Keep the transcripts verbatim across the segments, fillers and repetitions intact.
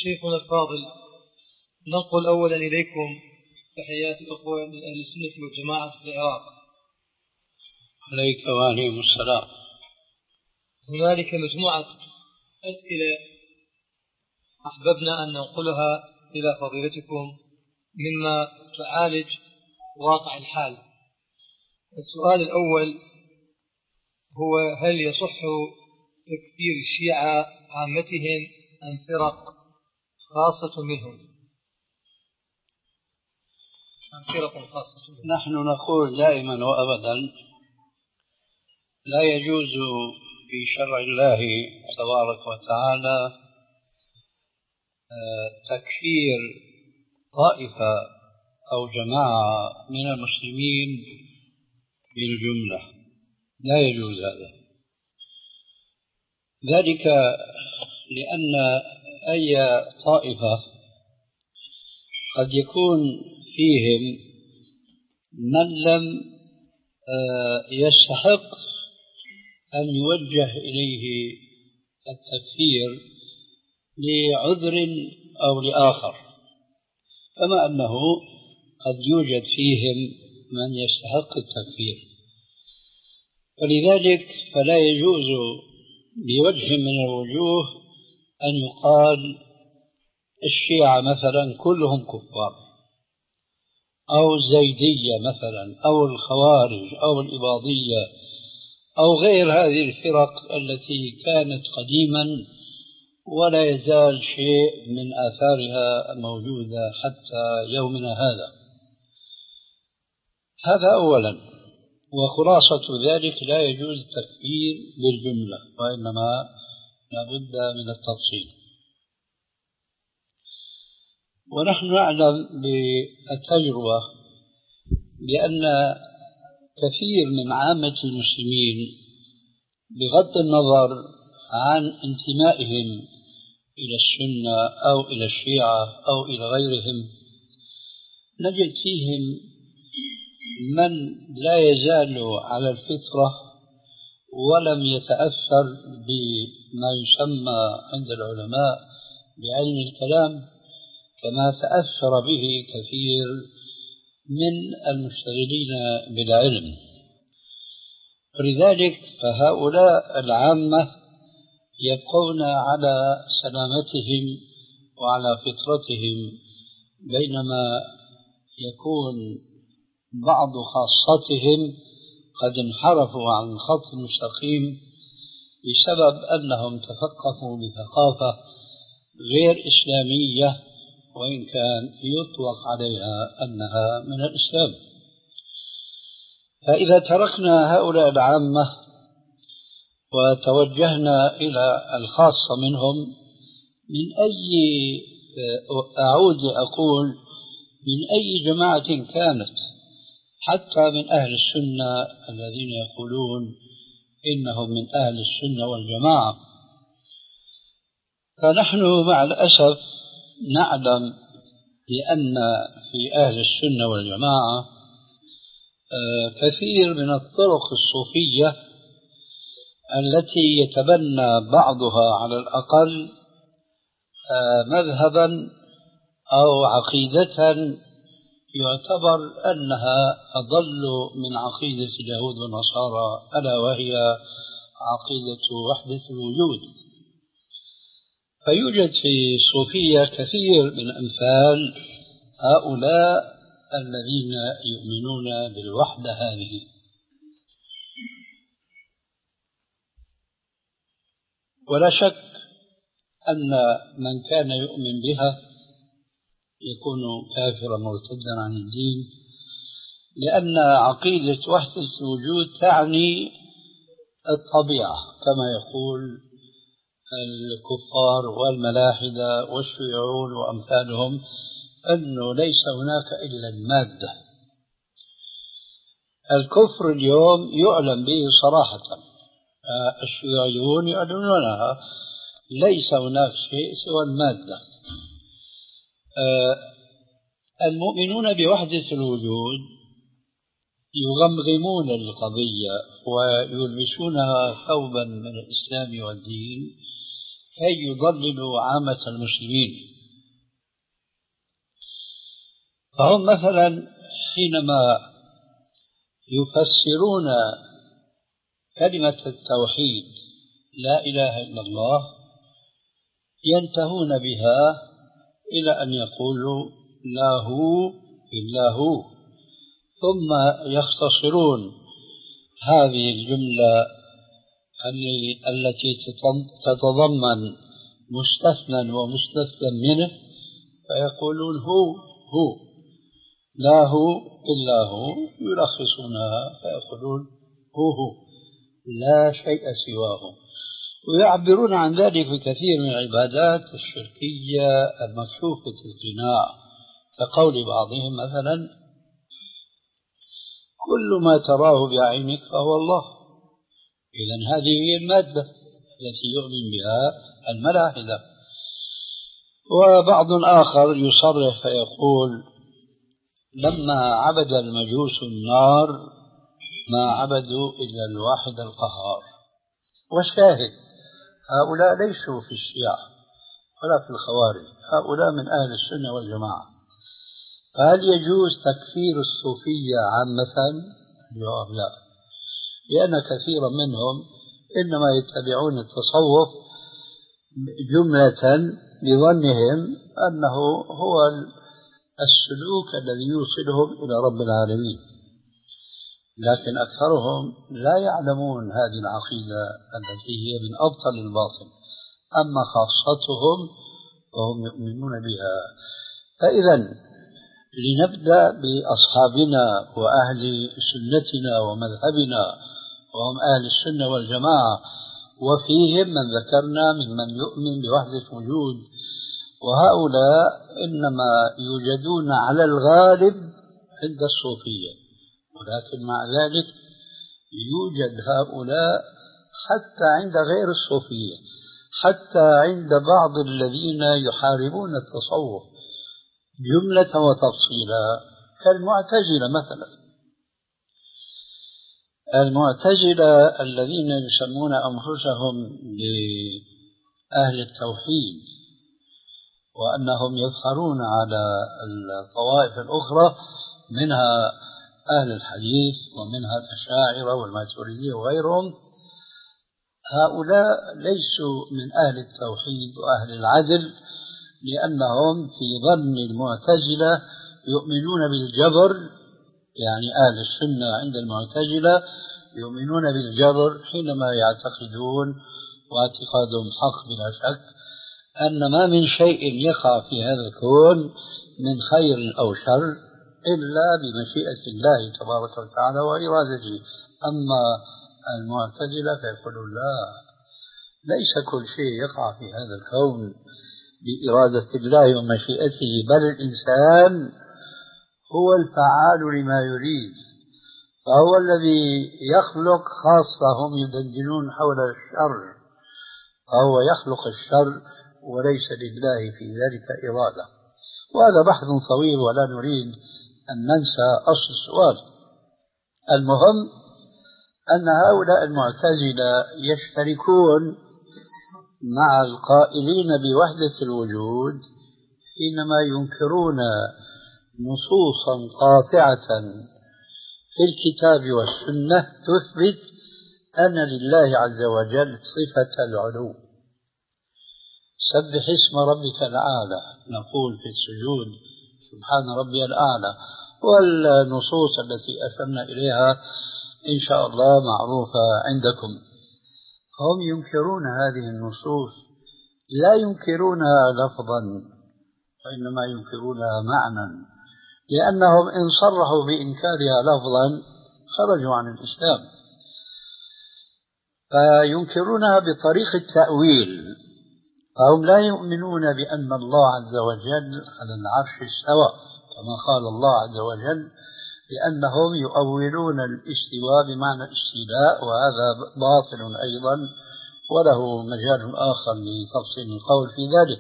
شيخنا الفاضل، ننقل أولا إليكم تحيات الأخوة من أهل السنة والجماعة في العراق. عليك وعليكم السلام. هنالك مجموعة أسئلة أحببنا أن ننقلها إلى فضيلتكم مما تعالج واقع الحال. السؤال الأول هو: هل يصح تكفير الشيعة عامتهم أم فرق خاصة منهم؟ أم فرق خاصة منهم؟ نحن نقول دائما وأبدا لا يجوز في شرع الله تبارك وتعالى تكفير طائفة أو جماعة من المسلمين بالجملة، لا يجوز هذا. ذلك لأن أي طائفة قد يكون فيهم من لم يستحق أن يوجه إليه التكفير لعذر أو لآخر، كما أنه قد يوجد فيهم من يستحق التكفير. ولذلك فلا يجوز بوجه من الوجوه أن يقال الشيعة مثلا كلهم كفار، أو الزيدية مثلا، أو الخوارج، أو الإباضية، أو غير هذه الفرق التي كانت قديما ولا يزال شيء من آثارها موجودة حتى يومنا هذا. هذا أولا. وخلاصة ذلك لا يجوز التكفير بالجملة، وإنما لابد من التفصيل. ونحن نعلم بالتجربة بأن كثير من عامة المسلمين بغض النظر عن انتمائهم إلى السنة أو إلى الشيعة أو إلى غيرهم، نجد فيهم من لا يزال على الفطرة ولم يتأثر بما يسمى عند العلماء بعلم الكلام كما تأثر به كثير من المشتغلين بالعلم. ولذلك فهؤلاء العامة يبقون على سلامتهم وعلى فطرتهم، بينما يكون بعض خاصتهم قد انحرفوا عن الخط المستقيم بسبب أنهم تفقهوا بثقافة غير إسلامية، وإن كان يطلق عليها أنها من الإسلام. فإذا تركنا هؤلاء العامة وتوجهنا إلى الخاصة منهم، من أي أعود أقول من أي جماعة كانت، حتى من أهل السنة الذين يقولون إنهم من أهل السنة والجماعة، فنحن مع الأسف نعلم بأن في أهل السنة والجماعة كثير من الطرق الصوفية التي يتبنى بعضها على الأقل مذهبا أو عقيدة يعتبر أنها أضل من عقيدة اليهود والنصارى، ألا وهي عقيدة وحدة الوجود. فيوجد في الصوفية كثير من أمثال هؤلاء الذين يؤمنون بالوحدة هذه. ولا شك أن من كان يؤمن بها يكون كافرا مرتدا عن الدين، لأن عقيدة وحدة الوجود تعني الطبيعة كما يقول الكفار والملاحدة والشيوعون وأمثالهم، أنه ليس هناك إلا المادة. الكفر اليوم يعلم به صراحة، الشيوعيون يعلنونها، ليس هناك شيء سوى المادة. المؤمنون بوحدة الوجود يغمغمون القضية ويلبسونها ثوبا من الإسلام والدين كي يضللوا عامة المسلمين. فهم مثلا حينما يفسرون كلمة التوحيد لا إله إلا الله ينتهون بها إلى أن يقولوا لا هو إلا هو، ثم يختصرون هذه الجملة التي تتضمن مستثنى ومستثنى منه فيقولون هو هو لا هو إلا هو، يلخصونها فيقولون هو هو لا شيء سواه. ويعبرون عن ذلك في كثير من العبادات الشركية المكشوفة القناع، كقول بعضهم مثلا كل ما تراه بعينك فهو الله. إذن هذه هي المادة التي يؤمن بها الملاحدة. وبعض آخر يصرح فيقول لما عبد المجوس النار ما عبدوا إلا الواحد القهار. والشاهد هؤلاء ليسوا في الشيعة ولا في الخوارج، هؤلاء من أهل السنة والجماعة. فهل يجوز تكفير الصوفية عامة؟ الجواب لا، لأن كثيرا منهم إنما يتبعون التصوف جملة بظنهم أنه هو السلوك الذي يوصلهم إلى رب العالمين، لكن أكثرهم لا يعلمون هذه العقيدة التي هي من أبطل الباطل. أما خاصتهم فهم يؤمنون بها. فإذا لنبدأ بأصحابنا وأهل سنتنا ومذهبنا وهم أهل السنة والجماعة، وفيهم من ذكرنا ممن يؤمن بوحدة الوجود، وهؤلاء إنما يوجدون على الغالب عند الصوفية، ولكن مع ذلك يوجد هؤلاء حتى عند غير الصوفية، حتى عند بعض الذين يحاربون التصوف جملة وتفصيلا كالمعتزلة مثلا. المعتزلة الذين يسمون أنفسهم بأهل التوحيد وأنهم يظهرون على الطوائف الأخرى منها أهل الحديث ومنها الأشاعرة والماتريدية وغيرهم، هؤلاء ليسوا من أهل التوحيد وأهل العدل، لأنهم في ظن المعتزلة يؤمنون بالجبر. يعني أهل السنة عند المعتزلة يؤمنون بالجبر حينما يعتقدون، واعتقادهم حق بلا شك، أن ما من شيء يقع في هذا الكون من خير أو شر إلا بمشيئة الله تبارك وتعالى وإرادته. أما المعتزلة فيقولون لا، ليس كل شيء يقع في هذا الكون بإرادة الله ومشيئته، بل الإنسان هو الفعال لما يريد، فهو الذي يخلق. خاصة هم يدندنون حول الشر، فهو يخلق الشر وليس لله في ذلك إرادة. وهذا بحث طويل ولا نريد أن ننسى أصل السؤال. المهم أن هؤلاء المعتزلة يشتركون مع القائلين بوحدة الوجود حينما ينكرون نصوصا قاطعة في الكتاب والسنة تثبت أن لله عز وجل صفة العلو. سبح اسم ربك الأعلى، نقول في السجود سبحان ربي الأعلى، والنصوص التي أشرنا إليها إن شاء الله معروفة عندكم. هم ينكرون هذه النصوص، لا ينكرونها لفظا وإنما ينكرونها معنى، لأنهم إن صرحوا بإنكارها لفظا خرجوا عن الإسلام، فينكرونها بطريق التأويل. فهم لا يؤمنون بأن الله عز وجل على العرش استوى كما قال الله عز وجل، لأنهم يؤولون الاستواء بمعنى الاستيلاء، وهذا باطل أيضا وله مجال آخر لتفصيل القول في ذلك.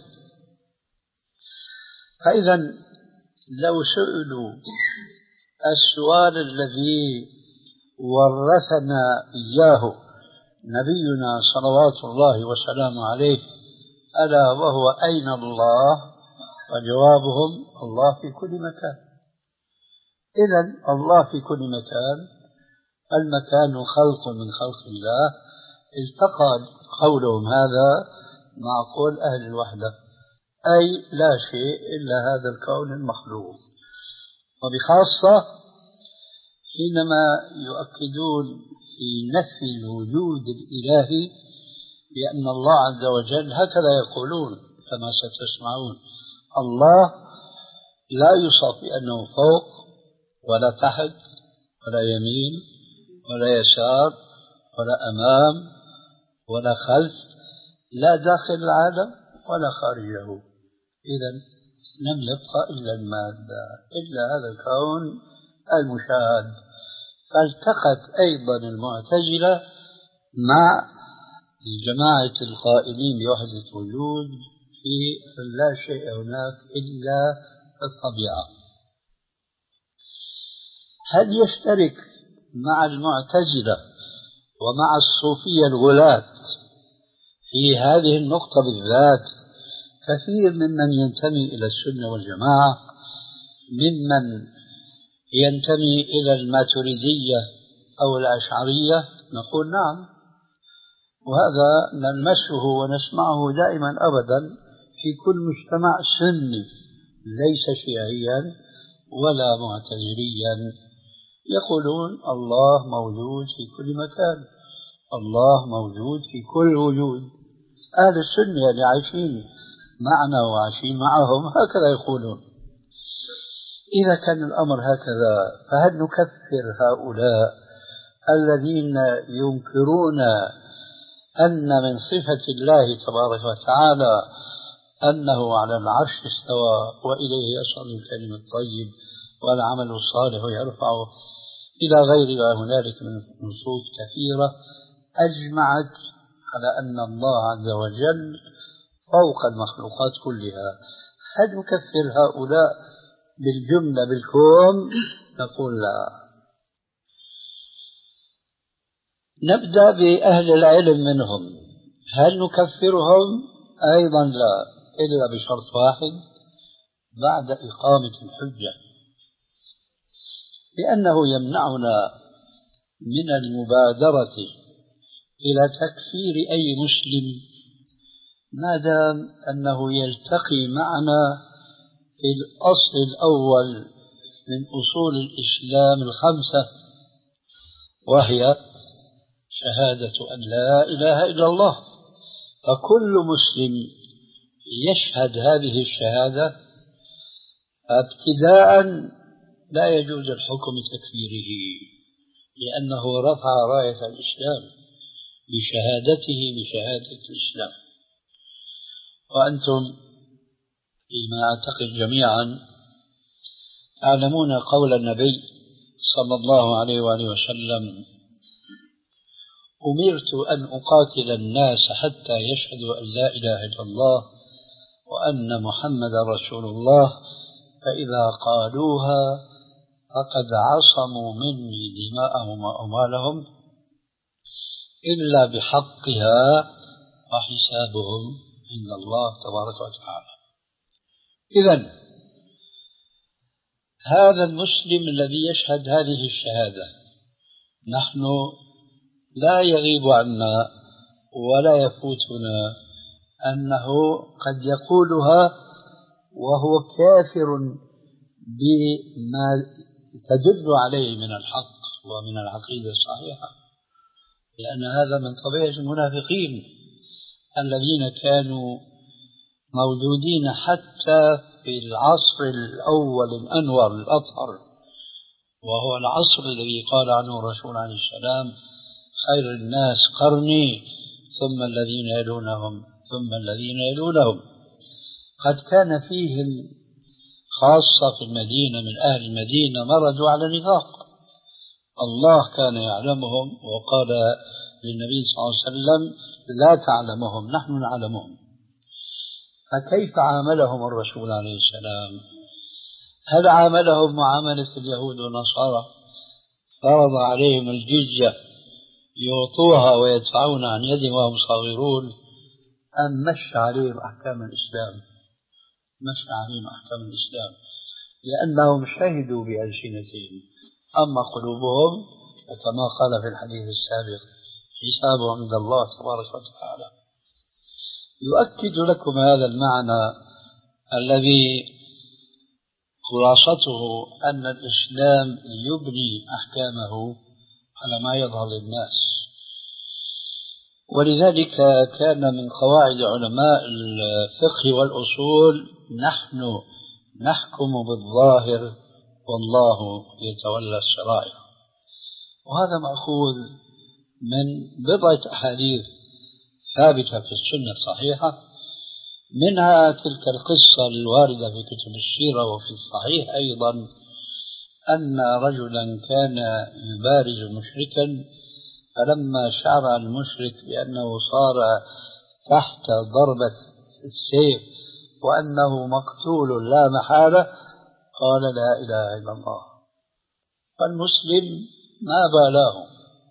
فإذا لو سئلوا السؤال الذي ورثنا إياه نبينا صلوات الله وسلامه عليه، ألا وهو أين الله؟ فجوابهم الله في كل مكان. إذن الله في كل مكان، المكان خلق من خلق الله، التقى قولهم هذا مع قول أهل الوحدة، أي لا شيء إلا هذا الكون المخلوق. وبخاصة حينما يؤكدون في نفي الوجود الإلهي بأن الله عز وجل، هكذا يقولون كما ستسمعون: الله لا يوصف بأنه فوق ولا تحت ولا يمين ولا يسار ولا أمام ولا خلف، لا داخل العالم ولا خارجه. إذن لم يبقى إلا المادة، إلا هذا الكون المشاهد. فالتقت أيضا المعتزلة مع جماعة القائلين بوحدة الوجود في لا شيء هناك إلا الطبيعة. هل يشترك مع المعتزلة ومع الصوفية الغلاة في هذه النقطة بالذات كثير ممن ينتمي إلى السنة والجماعة، ممن ينتمي إلى الماتريدية أو الأشعرية؟ نقول نعم، وهذا نلمسه ونسمعه دائما أبدا في كل مجتمع سني ليس شيعيا ولا معتزليا، يقولون الله موجود في كل مكان، الله موجود في كل وجود. أهل السنة اللي عايشين معنا وعايشين معهم هكذا يقولون. إذا كان الأمر هكذا، فهل نكفر هؤلاء الذين ينكرون أن من صفة الله تبارك وتعالى أنه على العرش استوى وإليه يصعد الكلم الطيب والعمل الصالح يرفعه إلى غير ما هنالك من نصوص كثيرة أجمعت على أن الله عز وجل فوق المخلوقات كلها؟ هل نكفر هؤلاء بالجملة بالكون؟ نقول لا. نبدأ بأهل العلم منهم، هل نكفرهم؟ أيضا لا، إلا بشرط واحد: بعد إقامة الحجة، لأنه يمنعنا من المبادرة إلى تكفير أي مسلم ما دام أنه يلتقي معنا في الأصل الأول من أصول الإسلام الخمسة، وهي شهادة أن لا إله إلا الله. فكل مسلم يشهد هذه الشهادة ابتداء لا يجوز الحكم بتكفيره، لأنه رفع راية الإسلام بشهادته بشهادة الإسلام. وأنتم فيما أعتقد جميعا تعلمون قول النبي صلى الله عليه وآله وسلم: أمرت أن أقاتل الناس حتى يشهدوا أن لا إله إلا الله وأن محمد رسول الله، فإذا قالوها فقد عصموا مني دماءهم وأموالهم إلا بحقها وحسابهم عند الله تبارك وتعالى. إذن هذا المسلم الذي يشهد هذه الشهادة نحن لا يغيب عنا ولا يفوتنا أنه قد يقولها وهو كافر بما تدل عليه من الحق ومن العقيدة الصحيحة، لأن هذا من طبيعة المنافقين الذين كانوا موجودين حتى في العصر الأول الأنور الأطهر، وهو العصر الذي قال عنه الرسول عليه السلام: خير الناس قرني ثم الذين يلونهم ثم الذين يلونهم. قد كان فيهم خاصة في المدينة من أهل المدينة مرضوا على نفاق، الله كان يعلمهم وقال للنبي صلى الله عليه وسلم: لا تعلمهم نحن نعلمهم. فكيف عاملهم الرسول عليه السلام؟ هل عاملهم معاملة اليهود والنصارى فرض عليهم الجزية يعطوها ويدفعون عن يدهم وهم صاغرون، أم مشى عليهم أحكام الإسلام؟ مشى عليهم أحكام الإسلام. لأنهم شهدوا بألسنتهم، أما قلوبهم كما قال في الحديث السابق حسابهم عند الله تبارك وتعالى. يؤكد لكم هذا المعنى الذي خلاصته أن الإسلام يبني أحكامه على ما يظهر للناس، ولذلك كان من قواعد علماء الفقه والأصول نحن نحكم بالظاهر والله يتولى السرائر. وهذا مأخوذ من بضعة أحاديث ثابتة في السنة الصحيحة، منها تلك القصة الواردة في كتب السيرة وفي الصحيح أيضا، أن رجلا كان يبارز مشركا، فلما شعر المشرك بأنه صار تحت ضربة السيف وأنه مقتول لا محالة قال لا إله إلا الله، فالمسلم ما بالاه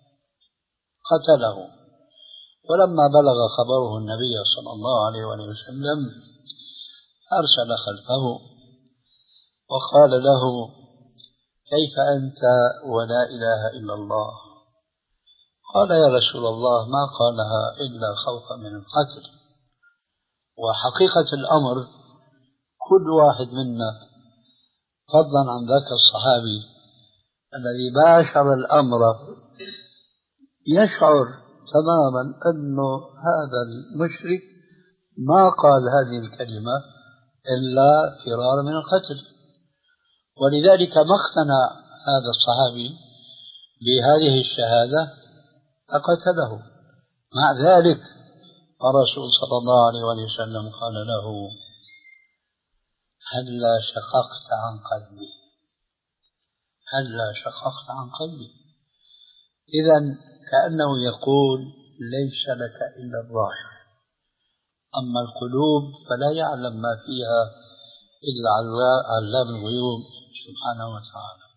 قتله. ولما بلغ خبره النبي صلى الله عليه وسلم أرسل خلفه وقال له كيف أنت ولا إله إلا الله؟ قال يا رسول الله ما قالها إلا خوفا من القتل. وحقيقة الأمر كل واحد منا فضلا عن ذاك الصحابي الذي باشر الأمر يشعر تماما أنه هذا المشرك ما قال هذه الكلمة إلا فرارا من القتل، ولذلك ما اقتنع هذا الصحابي بهذه الشهادة فقتله. مع ذلك الرسول صلى الله عليه وسلم قال له هلا شققت عن قلبي، هلا شققت عن قلبي. إذن كأنه يقول ليس لك إلا الظاهر، أما القلوب فلا يعلم ما فيها إلا علام الغيوب سبحانه وتعالى.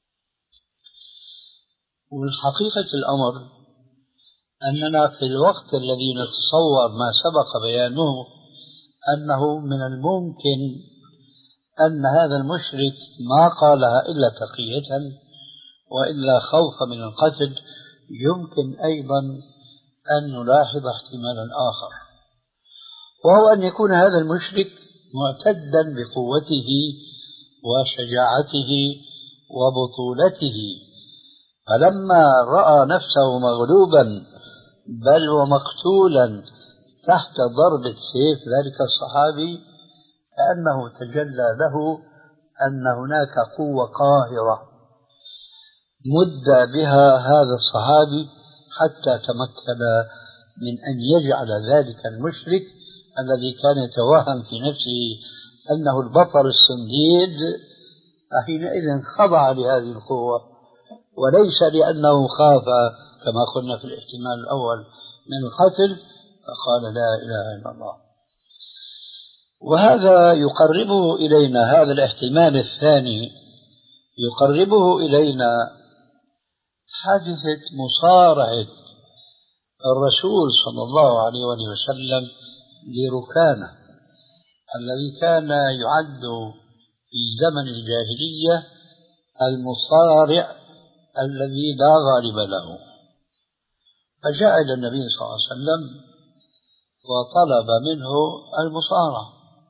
والحقيقة الأمر أننا في الوقت الذي نتصور ما سبق بيانه أنه من الممكن أن هذا المشرك ما قالها إلا تقية وإلا خوفا من القتل، يمكن أيضا أن نلاحظ احتمالا آخر، وهو أن يكون هذا المشرك معتدا بقوته وشجاعته وبطولته، فلما رأى نفسه مغلوبا بل ومقتولا تحت ضربة سيف ذلك الصحابي كأنه تجلى له أن هناك قوة قاهرة مد بها هذا الصحابي حتى تمكن من أن يجعل ذلك المشرك الذي كان يتوهم في نفسه أنه البطل الصنديد حينئذ خضع لهذه القوة، وليس لأنه خاف كما قلنا في الاحتمال الأول من القتل فقال لا إله إلا الله. وهذا يقربه إلينا، هذا الاحتمال الثاني يقربه إلينا حادثة مصارعة الرسول صلى الله عليه وسلم لركانة الذي كان يعد في زمن الجاهلية المصارع الذي لا غالب له، فجاء إلى النبي صلى الله عليه وسلم وطلب منه المصارعة،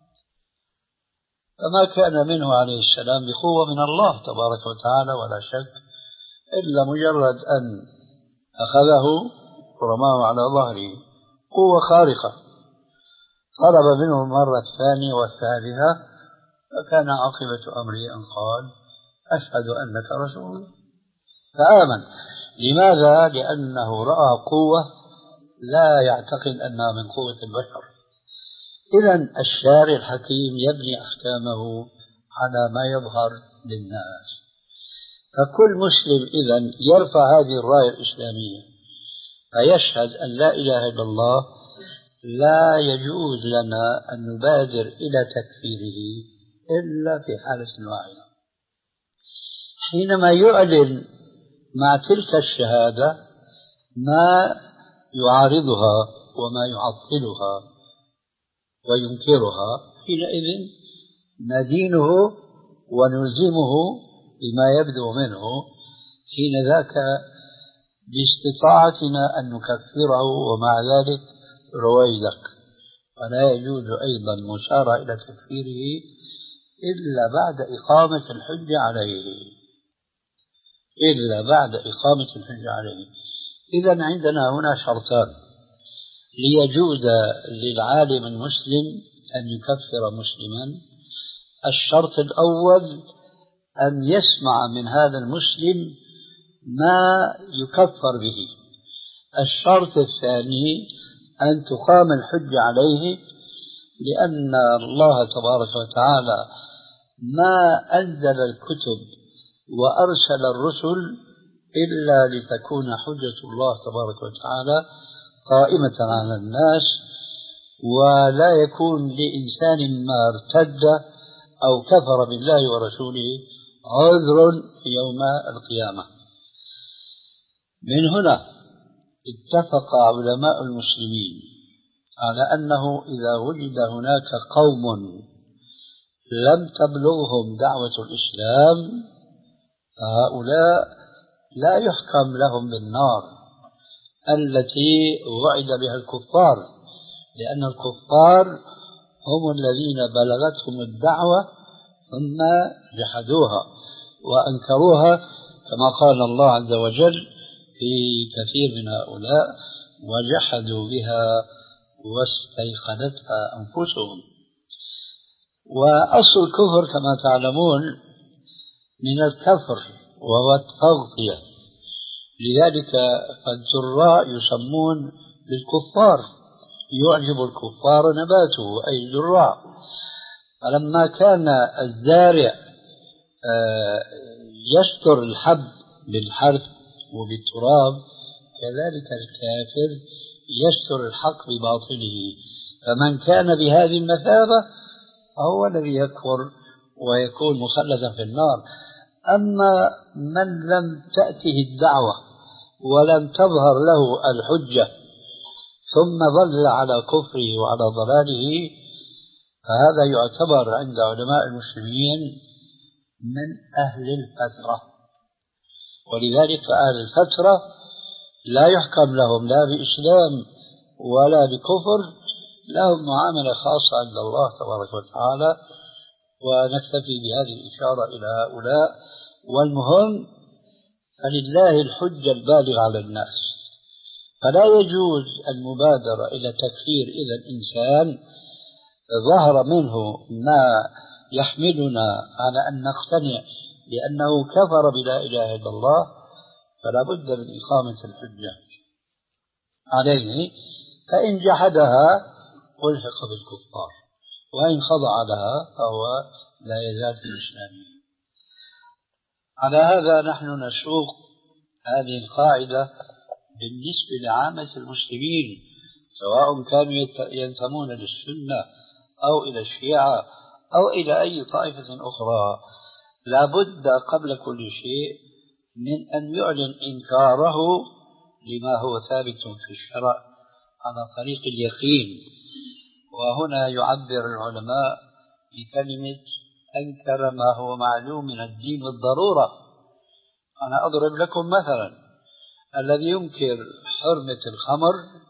فما كان منه عليه السلام بقوة من الله تبارك وتعالى ولا شك، إلا مجرد أن أخذه ورماه على ظهره قوة خارقة. طلب منه المرة الثانية والثالثة فكان عاقبة أمره أن قال أشهد أنك رسول الله، فآمن. لماذا؟ لأنه رأى قوة لا يعتقد أنها من قوة البشر. إذن الشارع الحكيم يبني أحكامه على ما يظهر للناس، فكل مسلم إذن يرفع هذه الراية الإسلامية فيشهد أن لا إله إلا الله، لا يجوز لنا أن نبادر إلى تكفيره إلا في حالة واحدة، حينما يعلن مع تلك الشهادة ما يعارضها وما يعطلها وينكرها، حينئذ ندينه ونلزمه بما يبدو منه، حين ذاك باستطاعتنا أن نكفره ومع ذلك رويدك. ولا يجوز أيضا المشارة إلى تكفيره إلا بعد إقامة الحجة عليه، إلا بعد إقامة الحجة عليه. إذن عندنا هنا شرطان ليجوز للعالم المسلم أن يكفر مسلما. الشرط الأول أن يسمع من هذا المسلم ما يكفر به. الشرط الثاني أن تقام الحجة عليه، لأن الله تبارك وتعالى ما أنزل الكتب وأرسل الرسل إلا لتكون حجة الله تبارك وتعالى قائمة على الناس، ولا يكون لإنسان ما ارتد أو كفر بالله ورسوله عذر يوم القيامة. من هنا اتفق علماء المسلمين على أنه إذا وجد هناك قوم لم تبلغهم دعوة الإسلام فهؤلاء لا يحكم لهم بالنار التي وعد بها الكفار، لأن الكفار هم الذين بلغتهم الدعوة ثم جحدوها وأنكروها، كما قال الله عز وجل في كثير من هؤلاء: وجحدوا بها واستيقنتها أنفسهم. وأصل الكفر كما تعلمون من الكفر وهو التغطية، لذلك فالجراء يسمون بالكفار، يعجب الكفار نباته أي الجراء. فلما كان الزارع يستر الحب بالحرث وبالتراب، كذلك الكافر يستر الحق بباطله. فمن كان بهذه المثابة هو الذي يكفر ويكون مخلدا في النار. أما من لم تأته الدعوة ولم تظهر له الحجة ثم ظل على كفره وعلى ضلاله، فهذا يعتبر عند علماء المسلمين من أهل الفترة. ولذلك أهل الفترة لا يحكم لهم لا بإسلام ولا بكفر، لهم معاملة خاصة عند الله تبارك وتعالى. ونكتفي بهذه الإشارة إلى هؤلاء. والمهم فلله الحجة البالغة على الناس، فلا يجوز المبادرة إلى تكفير إذا الإنسان ظهر منه ما يحملنا على أن نقتنع بأنه كفر بلا إله إلا الله، فلا بد من إقامة الحجة عليه. فإن جحدها ألحق بالكفار، وإن خضع لها فهو لا يزال في الإسلام. على هذا نحن نسوق هذه القاعدة بالنسبة لعامة المسلمين، سواء كانوا ينتمون للسنة أو إلى الشيعة أو إلى أي طائفة أخرى. لا بد قبل كل شيء من أن يعلن إنكاره لما هو ثابت في الشرع على طريق اليقين. وهنا يعبر العلماء بكلمة أنكر ما هو معلوم من الدين بالضرورة. أنا أضرب لكم مثلا: الذي ينكر حرمة الخمر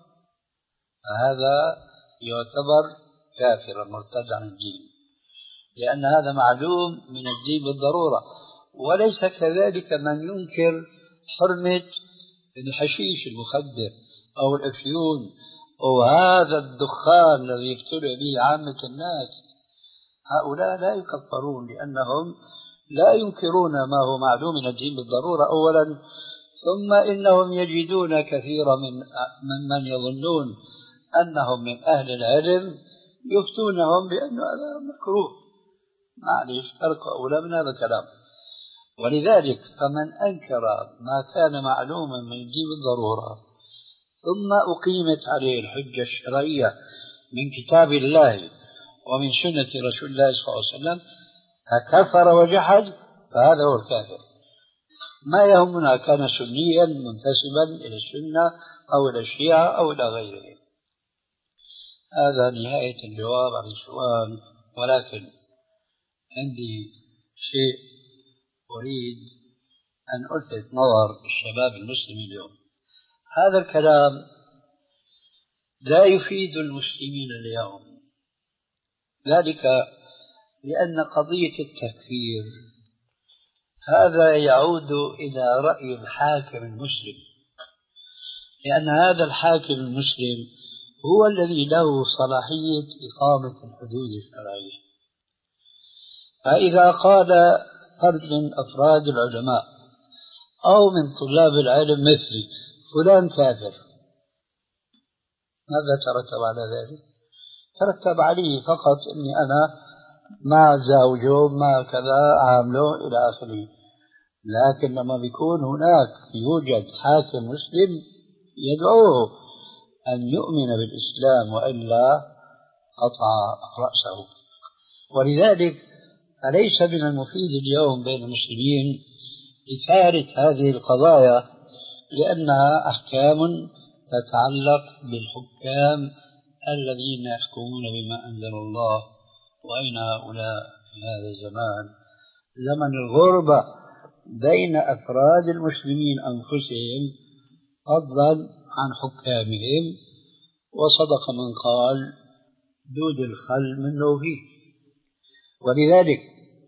فهذا يعتبر كافرا مرتد عن الدين، لأن هذا معلوم من الدين بالضرورة. وليس كذلك من ينكر حرمة الحشيش المخدر أو الأفيون أو هذا الدخان الذي يبتلع به عامة الناس. هؤلاء لا يكفرون لأنهم لا ينكرون ما هو معلوم من الدين بالضرورة أولا، ثم إنهم يجدون كثيرا من ممن يظنون أنهم من أهل العلم يفتونهم بأن هذا مكروه. معليش، فرق أولى من هذا الكلام. ولذلك فمن أنكر ما كان معلوما من الدين بالضرورة ثم أقيمت عليه الحجة الشرعية من كتاب الله ومن سنة رسول الله صلى الله عليه وسلم فكفر وجحد، فهذا هو الكافر. ما يهمنا كان سنيا منتسبا إلى السنة أو إلى الشيعة أو إلى غيره. هذا نهاية الجواب عن السؤال، ولكن عندي شيء أريد أن ألفت نظر الشباب المسلم اليوم. هذا الكلام لا يفيد المسلمين اليوم، ذلك لأن قضية التكفير هذا يعود إلى رأي الحاكم المسلم، لأن هذا الحاكم المسلم هو الذي له صلاحية إقامة الحدود الشرعية. فإذا قال فرد من أفراد العلماء أو من طلاب العلم مثلي فلان كافر، ماذا ترتب على ذلك؟ ترتب عليه فقط أني أنا مع زوجه مع كذا عامله إلى آخره. لكن لما بيكون هناك يوجد حاكم مسلم يدعوه أن يؤمن بالإسلام وإلا قطع رأسه. ولذلك أليس من المفيد اليوم بين المسلمين إثارة هذه القضايا، لأنها أحكام تتعلق بالحكام الذين يحكمون بما أنزل الله. وأين هؤلاء في هذا الزمان، زمن الغربة بين أفراد المسلمين أنفسهم فضلا عن حكامهم؟ وصدق من قال دود الخل من لوفيه. ولذلك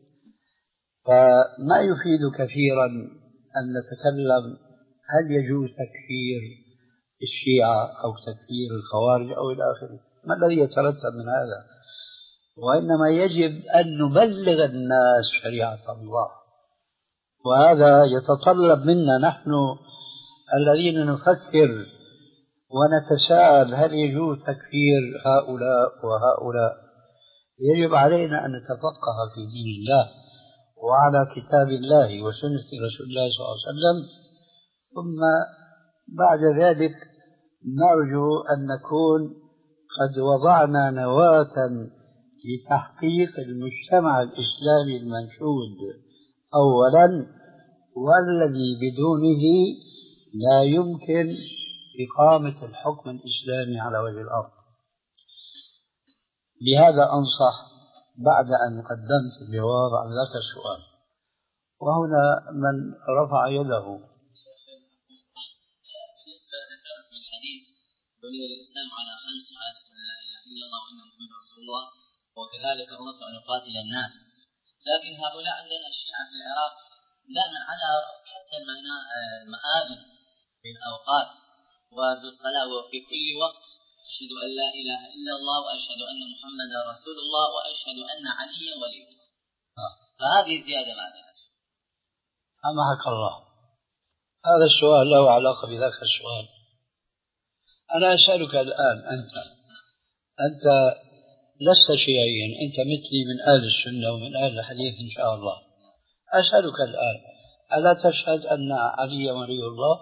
فما يفيد كثيرا أن نتكلم هل يجوز تكفير الشيعة أو تكفير الخوارج أو إلى آخره. ما الذي يترتب من هذا؟ وإنما يجب أن نبلغ الناس شريعة الله، وهذا يتطلب منا نحن الذين نفكر ونتساءل هل يجوز تكفير هؤلاء وهؤلاء. يجب علينا أن نتفقه في دين الله وعلى كتاب الله وسنة رسول الله صلى الله عليه وسلم، ثم بعد ذلك نرجو أن نكون قد وضعنا نواة لتحقيق المجتمع الإسلامي المنشود أولا، والذي بدونه لا يمكن إقامة الحكم الإسلامي على وجه الأرض. بهذا أنصح بعد أن قدمت الجواب عن ذاك السؤال. وهنا من رفع يده. بالنسبة ذكرت في الحديث بني الإسلام على خمس: شهادة أن لا إله إلا الله وأن محمدا رسول الله، وكذلك أمرت أن أقاتل الناس. لكن هؤلاء عندنا الشيعة في العراق دائما على حتى المآذن في الأوقات وبالصلاة وفي كل وقت: أشهد أن لا إله إلا الله وأشهد أن محمدا رسول الله وأشهد أن عليا ولي الله. فهذه زيادة ماذا؟ سامحك الله، هذا السؤال له علاقة بذاك السؤال. أنا أسألك الآن، أنت أنت لست شيعيا، أنت مثلي من أهل السنة ومن أهل الحديث إن شاء الله. أسألك الآن، ألا تشهد أن علي ولي الله؟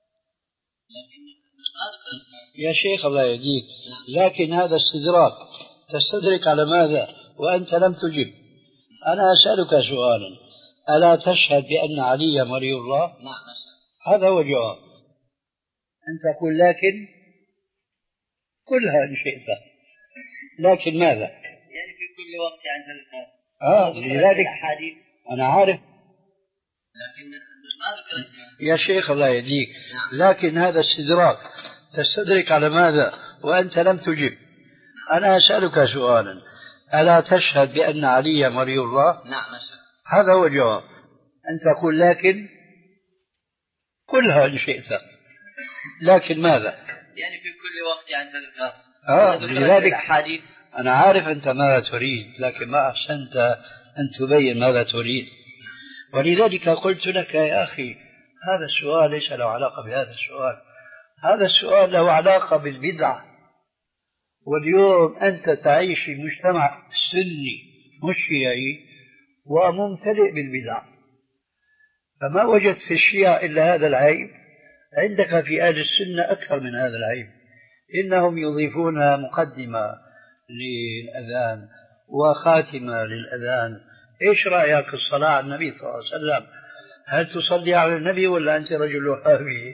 يا شيخ الله يهديك، لكن هذا استدراك، تستدرك على ماذا وأنت لم تجب؟ أنا أسألك سؤالا: ألا تشهد بأن علي ولي الله؟ نعم. هذا هو الجواب. أنت تقول لكن كلها إن شئت، لكن ماذا؟ يعني في كل وقت عند الكتاب. آه لذلك أنا عارف، لكن مش ما ذكرت يا شيخ الله يهديك. لكن هذا استدراك، تستدرك على ماذا وأنت لم تجب؟ أنا أسألك سؤالا: ألا تشهد بأن علي ولي الله؟ نعم أشهد. هذا هو الجواب. أنت تقول لكن كلها إن شئت، لكن ماذا؟ يعني في كل وقت عند الكتاب. آه لذلك أنا عارف أنت ماذا تريد، لكن ما أحسنت أن تبين ماذا تريد. ولذلك قلت لك يا أخي هذا السؤال ليس له علاقة بهذا السؤال، هذا السؤال له علاقة بالبدعة. واليوم أنت تعيش في مجتمع سني مش شيعي وممتلئ بالبدع، فما وجدت في الشيعة إلا هذا العيب. عندك في أهل السنة أكثر من هذا العيب، إنهم يضيفون مقدمة للأذان وخاتمة للأذان. إيش رأيك في الصلاة على النبي صلى الله عليه وسلم؟ هل تصلي على النبي ولا أنت رجل وهابي؟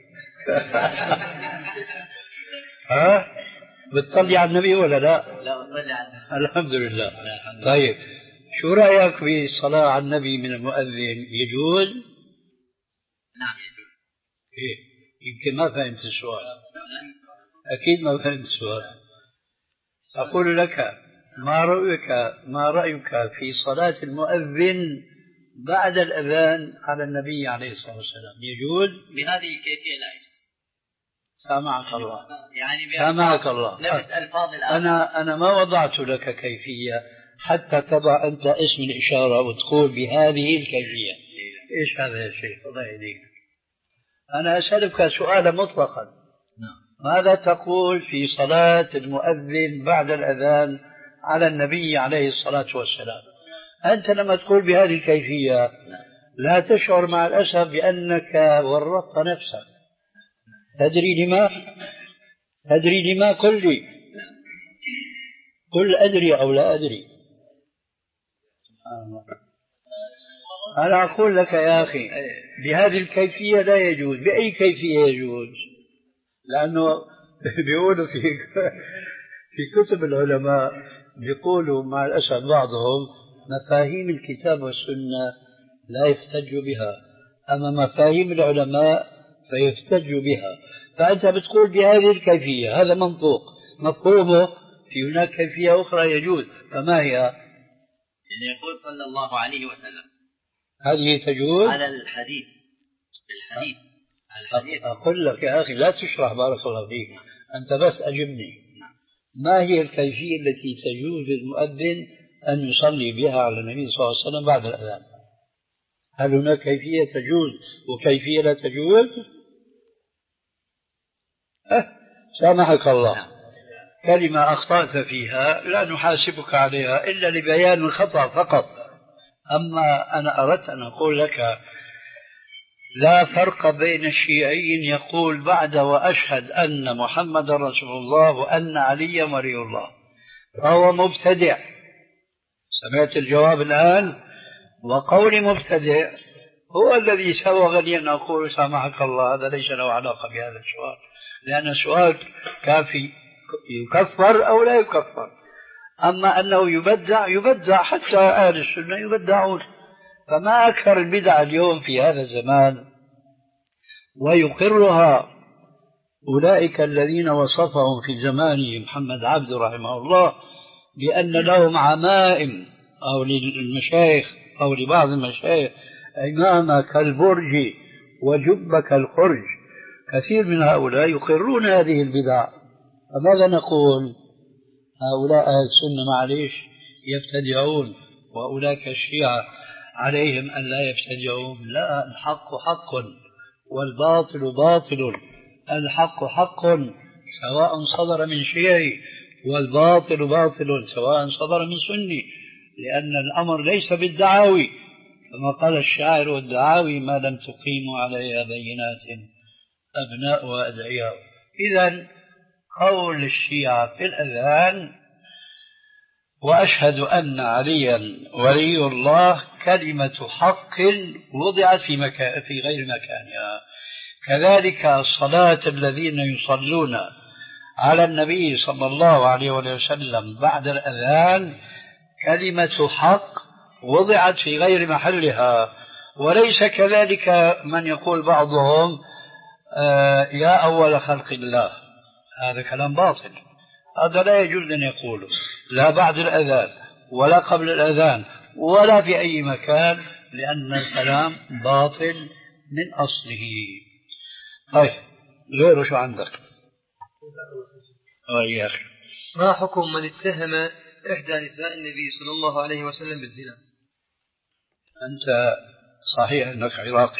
ها؟ بتصلي على النبي ولا لا؟ لا أصلي على النبي. الحمد لله. طيب شو رأيك في الصلاة على النبي من المؤذن؟ يجوز؟ نعم يجوز. إيه؟ يمكن ما فهمت السؤال. أكيد ما فهمت السؤال. أقول لك ما رأيك ما رأيك في صلاة المؤذن بعد الأذان على النبي عليه الصلاة والسلام؟ يجوز؟ بهذه الكيفية لا يجوز. سامعك الله. يعني سامعك الله. نفس ألفاظ الآن. أنا أنا ما وضعت لك كيفية حتى تضع أنت اسم الإشارة وتقول بهذه الكيفية. إيش هذا يا شيخ؟ الله يهديك. أنا أسألك سؤالا مطلقا. نعم. ماذا تقول في صلاة المؤذن بعد الأذان على النبي عليه الصلاة والسلام؟ أنت لما تقول بهذه الكيفية لا تشعر مع الأسف بأنك ورطت نفسك. تدري لما؟ تدري لما؟ قل لي. قل أدري أو لا أدري. أنا أقول لك يا أخي بهذه الكيفية لا يجوز. بأي كيفية يجوز؟ لأنه بيقولوا في في كتب العلماء بيقولوا مع الأسف بعضهم مفاهيم الكتاب والسنة لا يحتج بها، أما مفاهيم العلماء فيحتج بها. فأنت بتقول بهذه الكيفية، هذا منطوق مفهومه. في هناك كيفية أخرى يجوز، فما هي؟ يعني يقول صلى الله عليه وسلم هذه تجوز على الحديث الحديث الحديث. أقول لك يا أخي لا تشرح، بارك الله فيك، أنت بس أجبني. ما هي الكيفية التي تجوز للمؤذن أن يصلي بها على النبي صلى الله عليه وسلم بعد الأذان؟ هل هناك كيفية تجوز وكيفية لا تجوز؟ أه سامحك الله، كلمة أخطأت فيها لا نحاسبك عليها إلا لبيان الخطأ فقط. أما أنا أردت أن أقول لك لا فرق بين الشيعي يقول بعد وأشهد أن محمد رسول الله وأن علي ولي الله، فهو مبتدع. سمعت الجواب الآن؟ وقول مبتدع هو الذي سوغ لي أن أقول سامحك الله هذا ليس له علاقة بهذا السؤال، لأن السؤال كافي يكفر أو لا يكفر. أما أنه يبدع يبدع، حتى أهل السنة يبدعون. فما أكثر البدع اليوم في هذا الزمان ويقرها أولئك الذين وصفهم في زمانه محمد عبد رحمه الله بأن لهم عمائم، أو للمشايخ أو لبعض المشايخ عمامة كالبرج وجب كالخرج. كثير من هؤلاء يقرون هذه البدع. فماذا نقول؟ هؤلاء أهل السنة معليش يبتدعون، وأولئك الشيعة عليهم أن لا يبتدعون. لا، الحق حق والباطل باطل. الحق حق سواء صدر من شيعي، والباطل باطل سواء صدر من سني، لأن الأمر ليس بالدعاوي، كما قال الشاعر والدعاوي ما لم تقيموا عليها بينات أبناء وأدعياء. إذن قول الشيعة في الأذان وأشهد أن عليا ولي الله كلمة حق وضعت في, مكان في غير مكانها. كذلك صلاة الذين يصلون على النبي صلى الله عليه وسلم بعد الأذان كلمة حق وضعت في غير محلها. وليس كذلك من يقول بعضهم آه يا أول خلق الله، هذا كلام باطل. هذا لا يجوز أن يقوله لا بعد الأذان ولا قبل الأذان ولا في أي مكان، لأن الكلام باطل من أصله. طيب غيره شو عندك؟ يا أخي ما حكم من اتهم إحدى نساء النبي صلى الله عليه وسلم بالزنا؟ أنت صحيح أنك عراقي،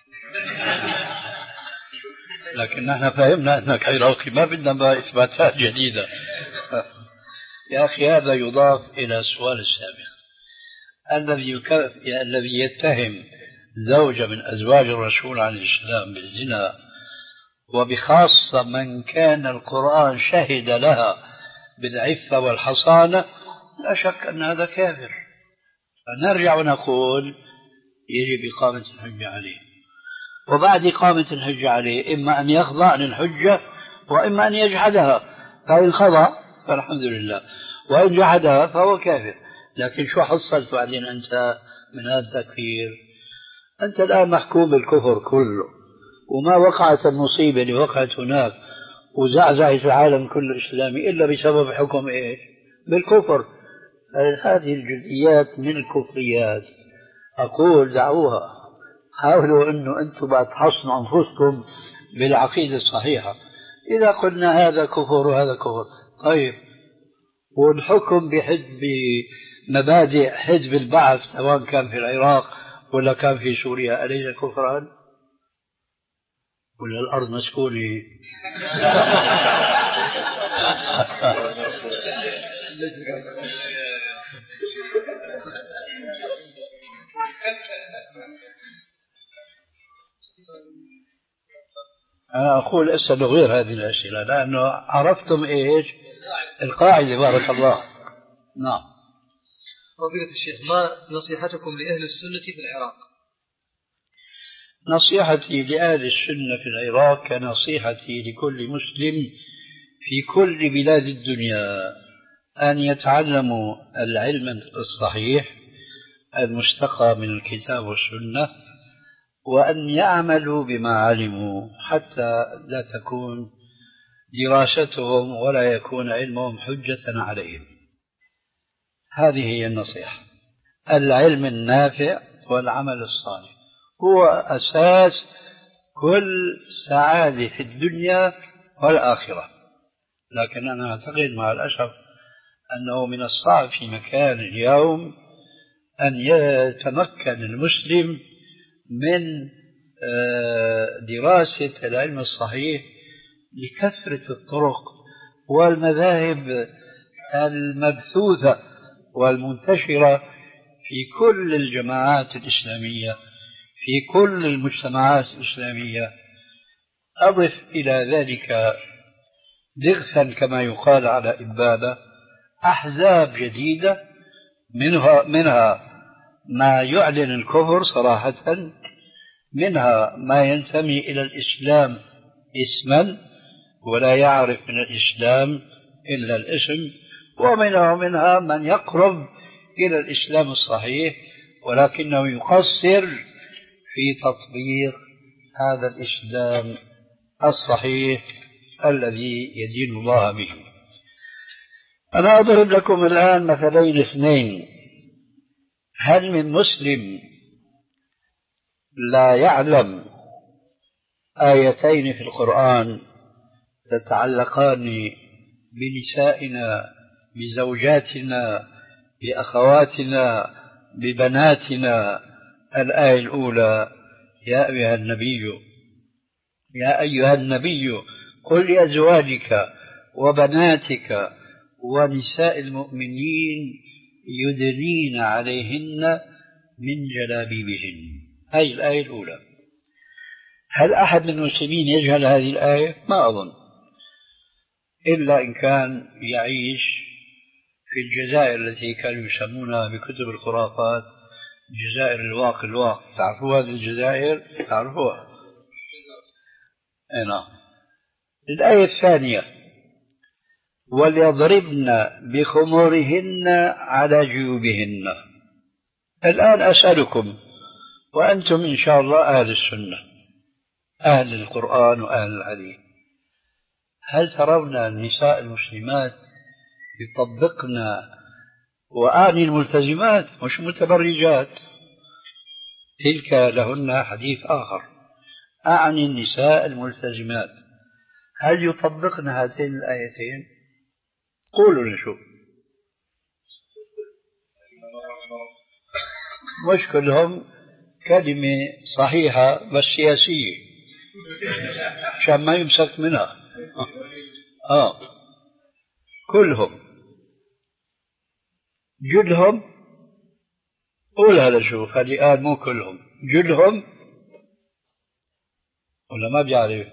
لكن نحن فهمنا أنك عراقي، ما بدنا بقى إثباتات جديدة. يا أخي هذا يضاف إلى السؤال السابق. الذي الذي يتهم زوجة من أزواج الرسول عليه السلام بالزنا، وبخاصة من كان القرآن شهد لها بالعفة والحصانة، لا شك أن هذا كافر. فنرجع ونقول يجب إقامة الحجة عليه، وبعد إقامة الحجة عليه إما أن يخضع للحجة وإما أن يجحدها. فإن خضع فالحمد لله، وإن جحدها فهو كافر. لكن شو حصلت بعدين أنت من هذا التكفير؟ أنت الآن محكوم بالكفر كله، وما وقعت المصيبة اللي وقعت هناك وزعزعت العالم كله الإسلامي إلا بسبب حكم إيش؟ بالكفر. هذه الجزئيات من الكفريات. أقول دعوها، حاولوا أنه أنتم بعد تحصنوا أنفسكم بالعقيدة الصحيحة. إذا قلنا هذا كفر وهذا كفر، طيب والحكم بحزب بمبادئ حزب البعث سواء كان في العراق ولا كان في سوريا أليس كفرا؟ ولا الأرض مسكونة؟ أنا أقول اسألوا غير هذه الأسئلة لأنه عرفتم إيش القاعدة. بارك الله. نعم. فضيلة الشيخ، ما نصيحتكم لأهل السنة في العراق؟ نصيحتي لأهل السنة في العراق كنصيحتي لكل مسلم في كل بلاد الدنيا، أن يتعلموا العلم الصحيح المستقى من الكتاب والسنة، وأن يعملوا بما علموا حتى لا تكون دراستهم ولا يكون علمهم حجة عليهم. هذه هي النصيحة. العلم النافع والعمل الصالح هو أساس كل سعادة في الدنيا والآخرة. لكن أنا أعتقد مع الأسف أنه من الصعب في مكان اليوم أن يتمكن المسلم من دراسة العلم الصحيح لكثرة الطرق والمذاهب المبثوثة والمنتشرة في كل الجماعات الإسلامية في كل المجتمعات الإسلامية. أضف إلى ذلك دغثا كما يقال على إبادة أحزاب جديدة، منها, منها ما يعلن الكفر صراحة، منها ما ينتمي إلى الإسلام اسما ولا يعرف من الإسلام إلا الاسم، ومنها ومنها من يقرب إلى الإسلام الصحيح ولكنه يقصر في تطبيق هذا الإسلام الصحيح الذي يدين الله به. أنا أضرب لكم الآن مثلين اثنين. هل من مسلم لا يعلم آيتين في القرآن تتعلقان بنسائنا بزوجاتنا بأخواتنا ببناتنا؟ الآية الأولى: يا أيها النبي يا أيها النبي قل لأزواجك وبناتك ونساء المؤمنين يدنين عليهن من جلابيبهن. هذه الآية الأولى. هل أحد من المسلمين يجهل هذه الآية؟ ما أظن، إلا إن كان يعيش في الجزائر التي كانوا يسمونها بكتب الخرافات جزائر الواق الواق. تعرفوا هذه الجزائر؟ تعرفوها؟ نعم. الآية الثانية: وليضربن بخمورهن على جيوبهن. الآن أسألكم وأنتم إن شاء الله أهل السنة أهل القرآن وأهل الحديث، هل ترون النساء المسلمات يطبقن، وأعني الملتزمات مش متبرجات، تلك لهن حديث آخر، أعني النساء الملتزمات، هل يطبقن هاتين الآيتين؟ قولوا نشوف. مش كلهم، كلمة صحيحة بس سياسية عشان ما يمسك منها. آه كلهم جلهم. قول هذا شوف، هذه قال مو كلهم، جلهم ولا ما بيعرف؟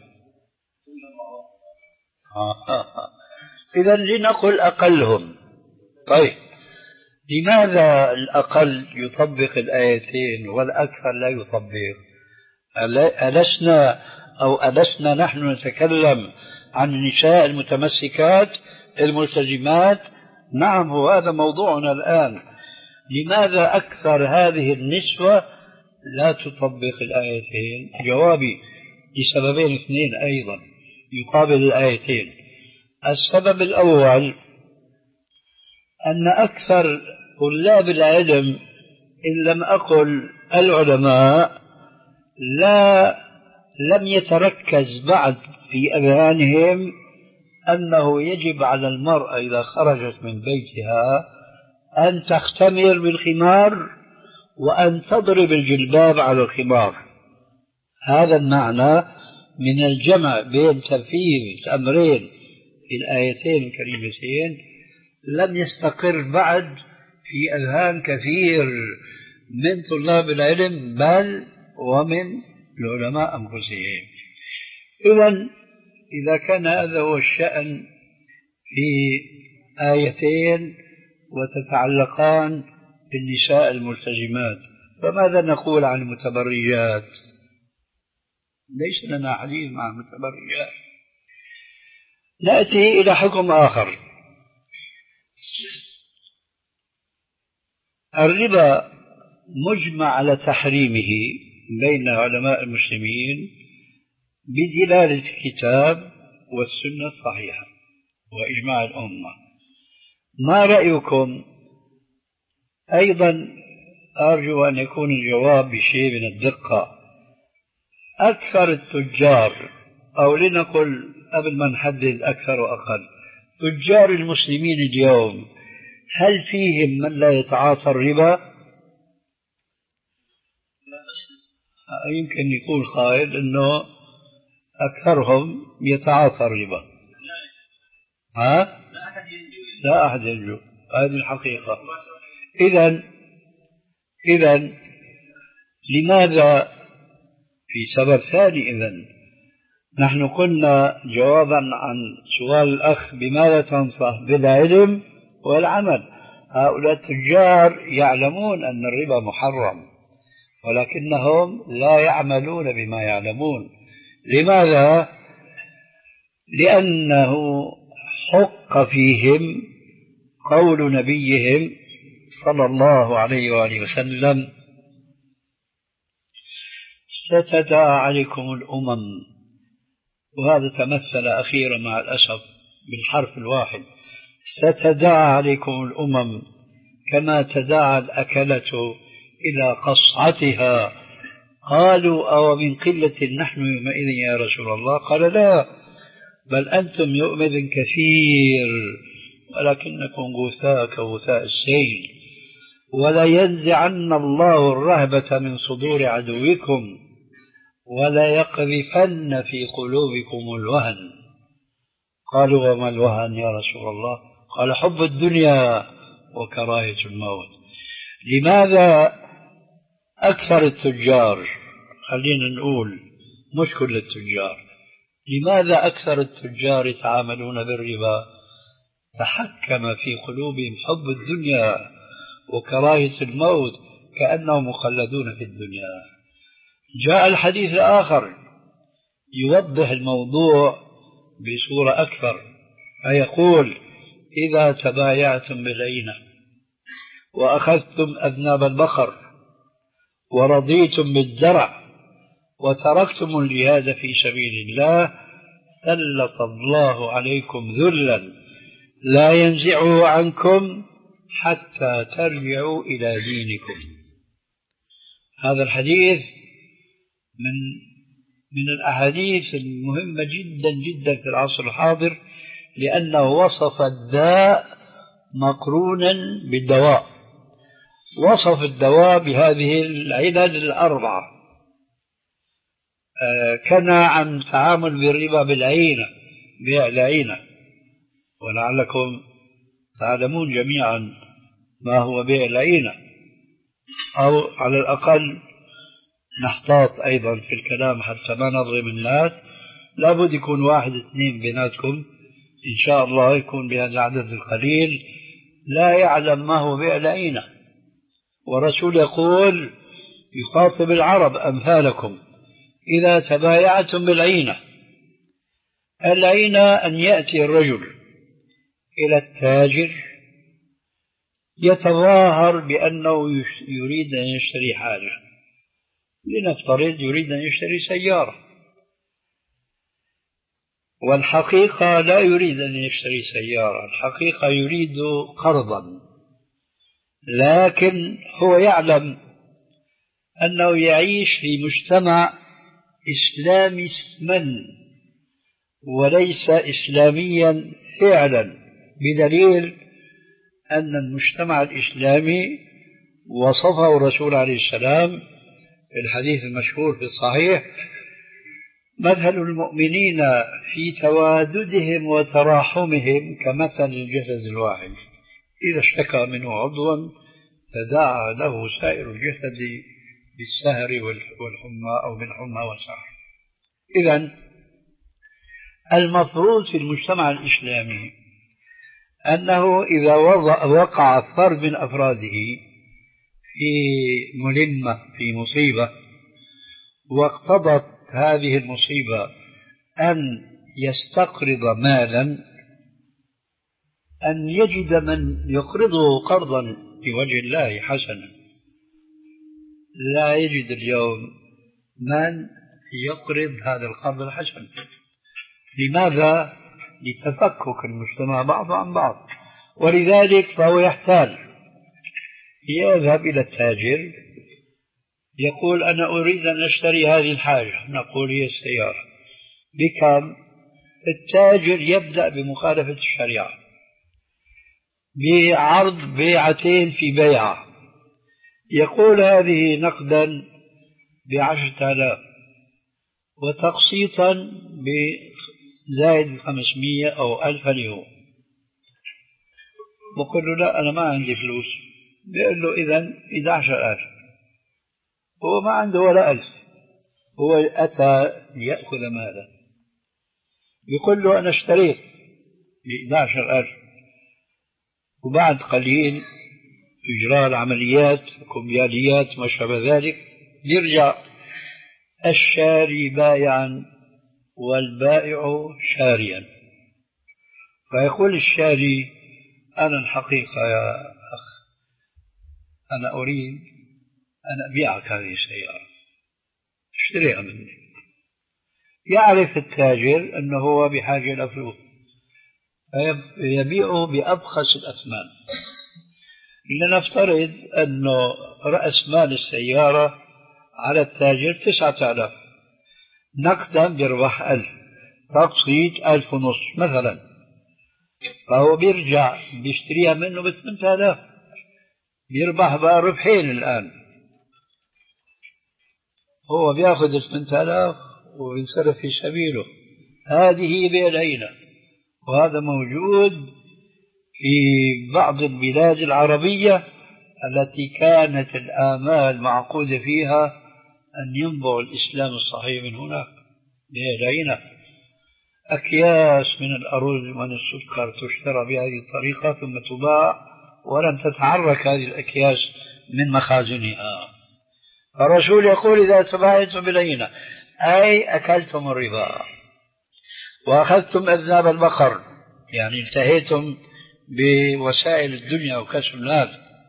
آه آه آه. إذا لنقل أقلهم. طيب لماذا الأقل يطبق الآيتين والأكثر لا يطبق؟ ألسنا أو ألسنا نحن نتكلم عن النساء المتمسكات الملتزمات؟ نعم، هو هذا موضوعنا الآن. لماذا أكثر هذه النسوة لا تطبق الآيتين؟ جوابي لسببين اثنين أيضا يقابل الآيتين. السبب الأول أن أكثر طلاب العلم إن لم أقل العلماء لا لم يتركز بعد في أذهانهم أنه يجب على المرأة إذا خرجت من بيتها أن تختمر بالخمار وأن تضرب الجلباب على الخمار. هذا المعنى من الجمع بين تنفيذ الأمرين في الآيتين الكريمتين لم يستقر بعد في أذهان كثير من طلاب العلم بل ومن العلماء أنفسهم. إذن إذا كان هذا هو الشأن في آيتين وتتعلقان بالنساء الملتزمات، فماذا نقول عن المتبرجات؟ ليس لنا حديث مع المتبرجات. نأتي إلى حكم آخر. الربا مجمع على تحريمه بين علماء المسلمين بدلالة الكتاب والسنة الصحيحة وإجماع الأمة. ما رأيكم؟ أيضا أرجو أن يكون الجواب بشيء من الدقة. أكثر التجار، أو لنقل قبل ما نحدد أكثر وأقل، تجار المسلمين اليوم هل فيهم من لا يتعاطى الربا؟ يمكن يكون قائل أنه أكثرهم يتعاطى الربا. ها؟ لا أحد ينجو، هذه الحقيقة. إذن إذن لماذا؟ في سبب ثاني. إذن نحن قلنا جوابا عن سؤال الأخ بماذا تنصح؟ بالعلم والعمل. هؤلاء التجار يعلمون أن الربا محرم ولكنهم لا يعملون بما يعلمون. لماذا؟ لأنه حق فيهم قول نبيهم صلى الله عليه وآله وسلم: ستداعى عليكم الأمم، وهذا تمثل أخيرا مع الأسف بالحرف الواحد: ستداعى عليكم الأمم كما تداعى الأكلة إلى قصعتها. قالوا: أو من قلة نحن يومئذ يا رسول الله؟ قال: لا، بل أنتم يومئذ كثير ولكنكم غثاء كغثاء السيل، ولا ينزعن الله الرهبة من صدور عدوكم ولا يقذفن في قلوبكم الوهن. قالوا: وما الوهن يا رسول الله؟ قال: حب الدنيا وكراهية الموت. لماذا أكثر التجار، خلينا نقول مش كل التجار، لماذا أكثر التجار يتعاملون بالربا؟ تحكم في قلوبهم حب الدنيا وكراهية الموت كأنهم مخلدون في الدنيا. جاء الحديث الآخر يوضح الموضوع بصورة أكثر، فيقول: إذا تبايعتم بالعينة وأخذتم أذناب البقر ورضيتم بالزرع وتركتم الجهاد في سبيل الله سلط الله عليكم ذلا لا ينزعه عنكم حتى ترجعوا إلى دينكم. هذا الحديث من من الأحاديث المهمة جدا جدا في العصر الحاضر، لأنه وصف الداء مقرونا بالدواء، وصف الدواء بهذه العلل الأربعة. آه كنا عن تعامل بالربا بالعينة، بيع العينة، ولعلكم تعلمون جميعا ما هو بيع العينة، أو على الأقل نحتاط أيضا في الكلام حتى ما نظلم الناس. لابد يكون واحد اثنين بيناتكم إن شاء الله يكون بهذا العدد القليل لا يعلم ما هو بيع العينة. ورسول يقول يخاطب العرب أمثالكم: إذا تبايعتم بالعينة. العينة أن يأتي الرجل إلى التاجر يتظاهر بأنه يريد أن يشتري حاجة. لنفترض يريد أن يشتري سيارة، والحقيقة لا يريد أن يشتري سيارة، الحقيقة يريد قرضا، لكن هو يعلم أنه يعيش في مجتمع إسلامي اسما وليس إسلاميا فعلا، بدليل أن المجتمع الإسلامي وصفه الرسول عليه السلام في الحديث المشهور في الصحيح: مثل المؤمنين في تواددهم وتراحمهم كمثل الجسد الواحد، إذا اشتكى منه عضوا تداعى له سائر الجسد بالسهر والحمى أو بالحمى والسهر. إذن المفروض في المجتمع الإسلامي أنه إذا وقع فرد من أفراده في ملمة في مصيبة واقتضت هذه المصيبة أن يستقرض مالا، أن يجد من يقرضه قرضا بوجه الله حسنا. لا يجد اليوم من يقرض هذا القرض الحسن. لماذا؟ لتفكك المجتمع بعضه عن بعض، ولذلك فهو يحتال، يذهب إلى التاجر يقول: أنا أريد أن أشتري هذه الحاجة، نقول هي السيارة، بكم؟ التاجر يبدأ بمخالفة الشريعة بعرض بيعتين في بيعة، يقول: هذه نقدا بعشرة آلاف وتقسيطا بزائد خمسمية أو ألف اليوم. بقول له: لا، أنا ما عندي فلوس. بيقول له: إذن إحدى عشرة ألف. هو ما عنده ولا ألف، هو أتى ليأخذ ماله. يقول له: أنا اشتريت بإحدى عشرة ألف، وبعد قليل إجراء العمليات كمبياليات ما شابه ذلك يرجع الشاري بايعا والبائع شاريا، فيقول الشاري: أنا الحقيقة يا أخ أنا أريد أن أبيعك هذه السيارة، اشتريها مني. يعرف التاجر أنه هو بحاجة إلى فلوس فيبيعه بأبخس الأثمان. لنفترض أنه رأس مال السيارة على التاجر تسعة آلاف، نقدا بيربح ألف، تقسيط ألف ونص مثلا، فهو بيرجع بيشتريها منه بثمانية آلاف، بيربح بقى ربحين. الآن هو بياخذ ثمانية آلاف وينصرف في سبيله. هذه بيدينا، وهذا موجود في بعض البلاد العربية التي كانت الآمال معقودة فيها أن ينبع الإسلام الصحيح من هناك. بيدينا أكياس من الأرز ومن السكر تشترى بهذه الطريقة ثم تباع ولن تتحرك هذه الأكياس من مخازنها. الرسول يقول: إذا تبايعتم بالعينة أي أكلتم الربا وأخذتم أذناب البقر، يعني انتهيتم بوسائل الدنيا وكسب المال.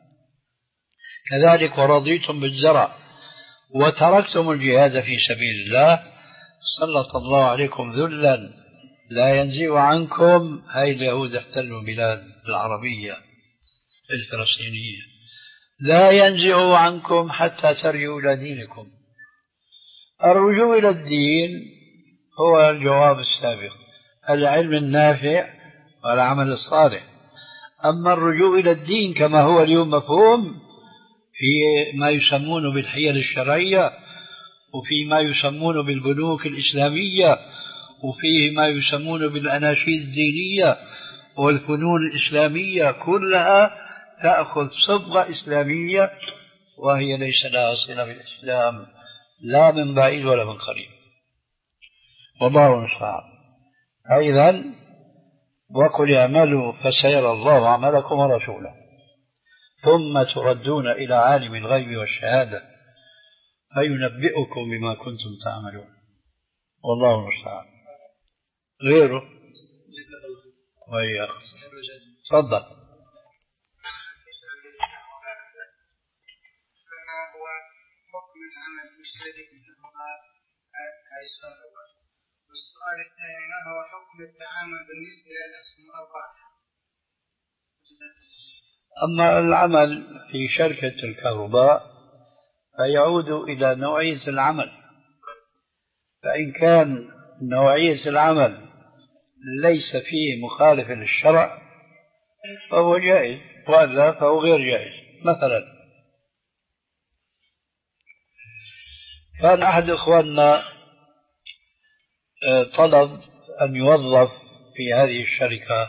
كذلك ورضيتم بالزرع وتركتم الجهاد في سبيل الله، سلط الله عليكم ذلا لا ينزع عنكم. هاي اليهود احتلوا البلاد العربية الفلسطينية، لا ينزع عنكم حتى ترجعوا إلى دينكم. الرجوع إلى الدين هو الجواب السابق: العلم النافع والعمل الصالح. أما الرجوع إلى الدين كما هو اليوم مفهوم في ما يسمونه بالحيل الشرعية، وفي ما يسمونه بالبنوك الإسلامية، وفيه ما يسمونه بالأناشيد الدينية والفنون الإسلامية، كلها تأخذ صبغة إسلامية وهي ليس لها صلة بالإسلام لا من بعيد ولا من قريب، والله المستعان. أيضا وقل اعملوا فسيرى الله عملكم ورسوله ثم تردون إلى عالم الغيب والشهادة فينبئكم بما كنتم تعملون، والله المستعان. غيره وياك تفضل. حكم العمل في شركة الكهرباء السؤال الأول. والسؤال الثاني ما هو حكم التعامل بالنسبة للأسهم الأرباح؟ أما العمل في شركة الكهرباء فيعود إلى نوعية العمل، فإن كان نوعية العمل ليس فيه مخالف للشرع فهو جائز، وإلا فهو غير جائز. مثلا كان أحد إخواننا طلب أن يوظف في هذه الشركة،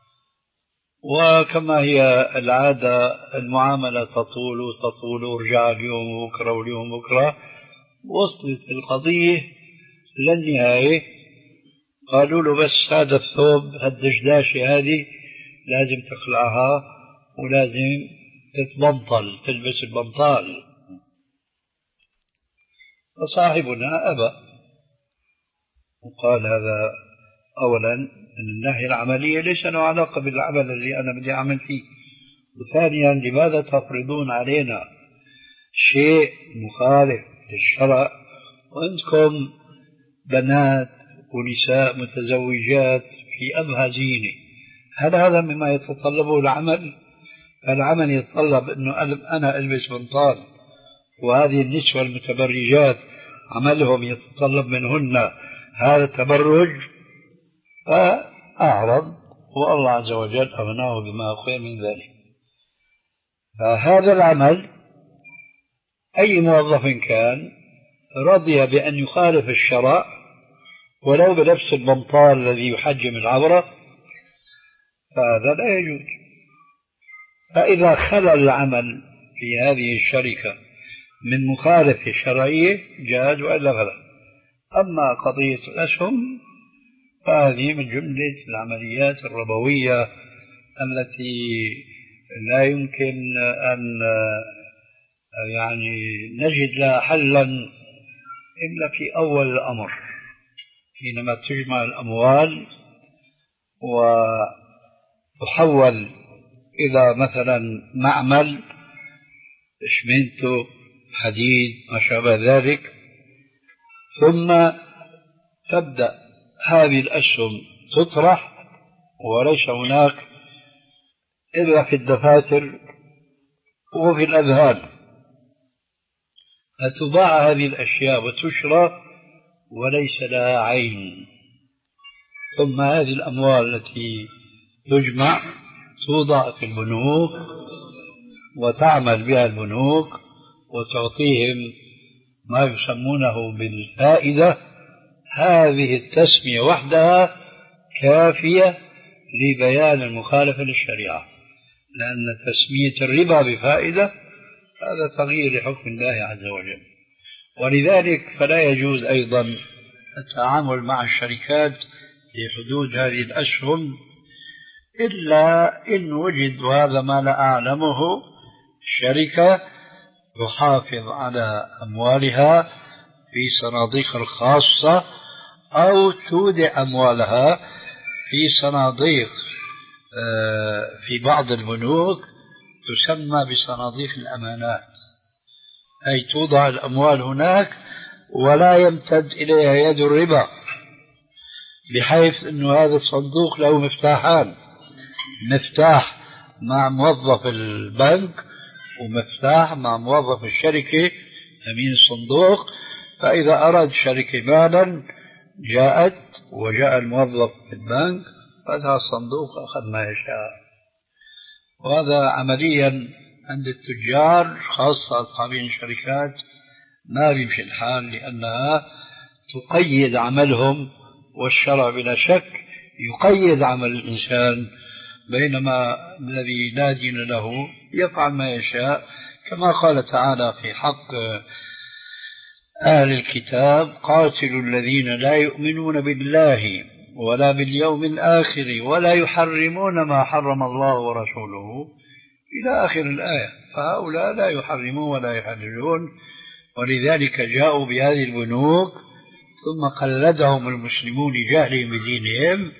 وكما هي العادة المعاملة تطول وتطول ورجع اليوم وبكرة واليوم بكرة، وصلت القضية للنهاية. قالوا له بس هذا الثوب هالدشداشة هذه لازم تخلعها ولازم تتبنطل، تلبس البنطال. فصاحبنا أبى وقال هذا أولا أن الناحية العملية ليس له علاقة بالعمل الذي أنا بدي أعمل فيه، وثانيا لماذا تفرضون علينا شيء مخالف للشرع وأنتم بنات ونساء متزوجات في أبهى زينة؟ هل هذا مما يتطلبه العمل؟ العمل يتطلب أنه أنا ألبس بنطال، وهذه النسوة المتبرجات عملهم يتطلب منهن هذا التبرج، فأعرض والله عز وجل أغناه بما خير من ذلك. فهذا العمل أي موظف كان رضي بأن يخالف الشرع ولو بنفس البنطال الذي يحجم العورة فهذا لا يجوز. فإذا خلى العمل في هذه الشركة من مخالف الشرعية جاز وإلا فلا. أما قضية الأسهم فهذه من جملة العمليات الربوية التي لا يمكن أن يعني نجد لها حلا إلا في أول الأمر، حينما تجمع الأموال وتحول إلى مثلا معمل إشمنتو حديد ما شابه ذلك، ثم تبدأ هذه الأسهم تطرح وليس هناك إلا في الدفاتر وفي الأذهان، فتباع هذه الأشياء وتشرى وليس لها عين. ثم هذه الأموال التي تجمع توضع في البنوك وتعمل بها البنوك وتعطيهم ما يسمونه بالفائدة. هذه التسمية وحدها كافية لبيان المخالفة للشريعة، لأن تسمية الربا بفائدة هذا تغيير لحكم الله عز وجل. ولذلك فلا يجوز أيضا التعامل مع الشركات في حدود هذه الأسهم إلا إن وجد، وهذا ما لا أعلمه، شركة تحافظ على أموالها في صناديق الخاصة أو تودع أموالها في صناديق في بعض البنوك تسمى بصناديق الأمانات، أي توضع الأموال هناك ولا يمتد إليها يد الربا، بحيث أن هذا الصندوق له مفتاحان، مفتاح مع موظف البنك ومفتاح مع موظف الشركة أمين الصندوق. فإذا أراد الشركة مالا جاءت وجاء الموظف في البنك فتح الصندوق أخذ ما يشاء. وهذا عمليا عند التجار خاصة أصحابين الشركات ما بيمشي الحال، لأنها تقيد عملهم، والشرع بلا شك يقيد عمل الإنسان، بينما الذي لا دين له يفعل ما يشاء، كما قال تعالى في حق أهل الكتاب: قاتلوا الذين لا يؤمنون بالله ولا باليوم الآخر ولا يحرمون ما حرم الله ورسوله إلى آخر الآية. فهؤلاء لا يحرمون ولا يحللون، ولذلك جاءوا بهذه البنوك ثم قلدهم المسلمون لجهلهم بدينهم،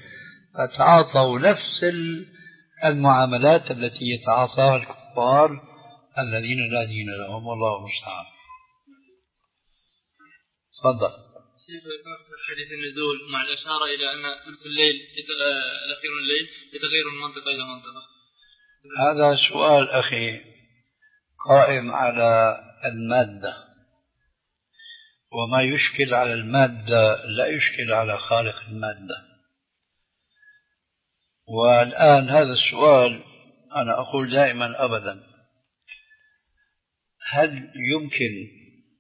فتعاطوا نفس المعاملات التي يتعاطاها الكفار الذين لا دين لهم، والله المستعان. تفضل. شيخ نفس حديث النزول مع الإشارة إلى أن ثلث الليل الأخير من الليل يتغير من منطقة إلى منطقة. هذا سؤال أخي قائم على المادة، وما يشكل على المادة لا يشكل على خالق المادة. والآن هذا السؤال أنا أقول دائما أبدا، هل يمكن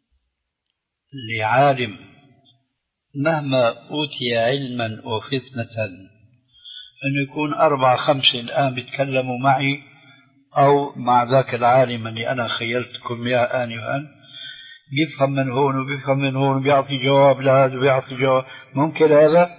لعالم مهما أوتي علما وفتنة أن يكون أربعة خمسة الآن بيتكلموا معي أو مع ذاك العالم اللي أنا خيلتكم إياه آنفا، بيفهم من هون وبيفهم من هون وبيعطي جواب لهذا وبيعطي جواب؟ ممكن هذا؟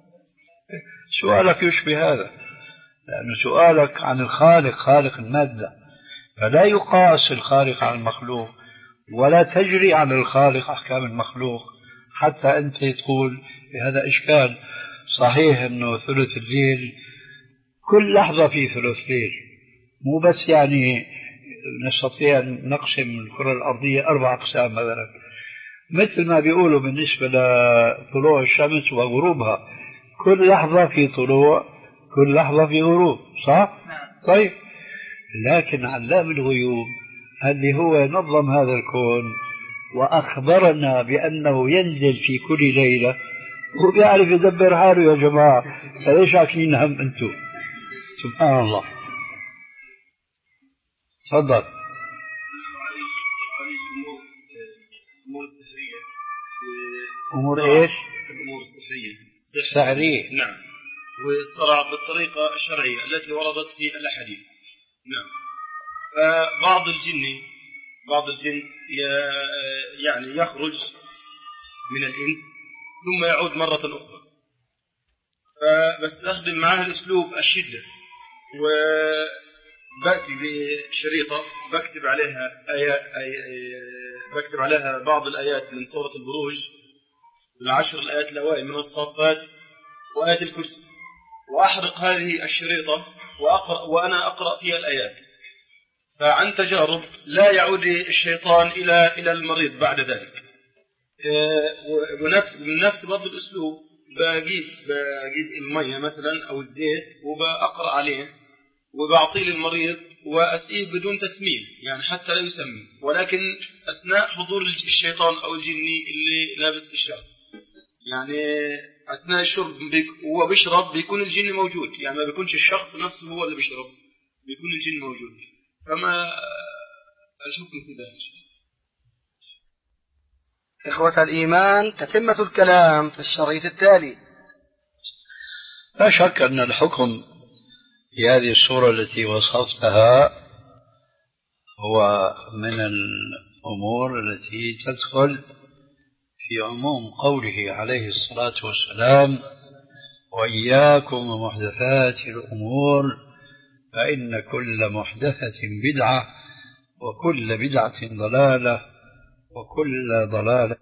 سؤالك يشبه هذا، لأن سؤالك عن الخالق، خالق المادة، فلا يقاس الخالق عن المخلوق ولا تجري عن الخالق أحكام المخلوق حتى أنت تقول هذا إشكال. صحيح أنه ثلث الليل كل لحظة في ثلث ليل، مو بس يعني نستطيع أن نقسم الكرة الأرضية أربع أقسام مثلا، مثل ما بيقولوا بالنسبة لطلوع الشمس وغروبها، كل لحظة في طلوع كل لحظة في غروب، صح؟ طيب، لكن علام الغيوب اللي هو نظم هذا الكون وأخبرنا بأنه ينزل في كل ليلة، هو بيعرف يدبر حاله يا جماعة، فليش عاكلين هم أنتم؟ سبحان الله. تفضل. الأمور السحرية. أمور إيش؟ الأمور السحرية. السحرية. نعم. والصراع بالطريقة الشرعية التي وردت في الأحاديث. نعم. فبعض الجن بعض الجن يعني يخرج من الإنس ثم يعود مرة أخرى، فبستخدم معه الأسلوب الشدة، وبأتي بشريطة بكتب عليها آيات أي بكتب عليها بعض الآيات من سورة البروج، العشر الآيات الأوائل من الصافات وآيات الكرسي، وأحرق هذه الشريطة وأقرأ وأنا أقرأ فيها الآيات. فعن تجارب لا يعود الشيطان إلى إلى المريض بعد ذلك. ونفس بنفس برضه الأسلوب بجيب بجيب المية مثلا أو الزيت وبأقرأ عليه وبعطيه للمريض وأسقيه بدون تسمين، يعني حتى لا يسمي، ولكن أثناء حضور الشيطان أو الجني اللي لابس الشخص، يعني أثناء الشرب هو بيشرب بيكون الجن موجود، يعني ما بيكونش الشخص نفسه هو اللي بيشرب، بيكون الجن موجود. فما أشوفكم في ذلك. إخوة الإيمان، تتمة الكلام في الشريط التالي. لا شك أن الحكم في هذه الصورة التي وصفتها هو من الأمور التي تدخل في عموم قوله عليه الصلاة والسلام: وإياكم ومحدثات الأمور فإن كل محدثة بدعة وكل بدعة ضلالة وكل ضلالة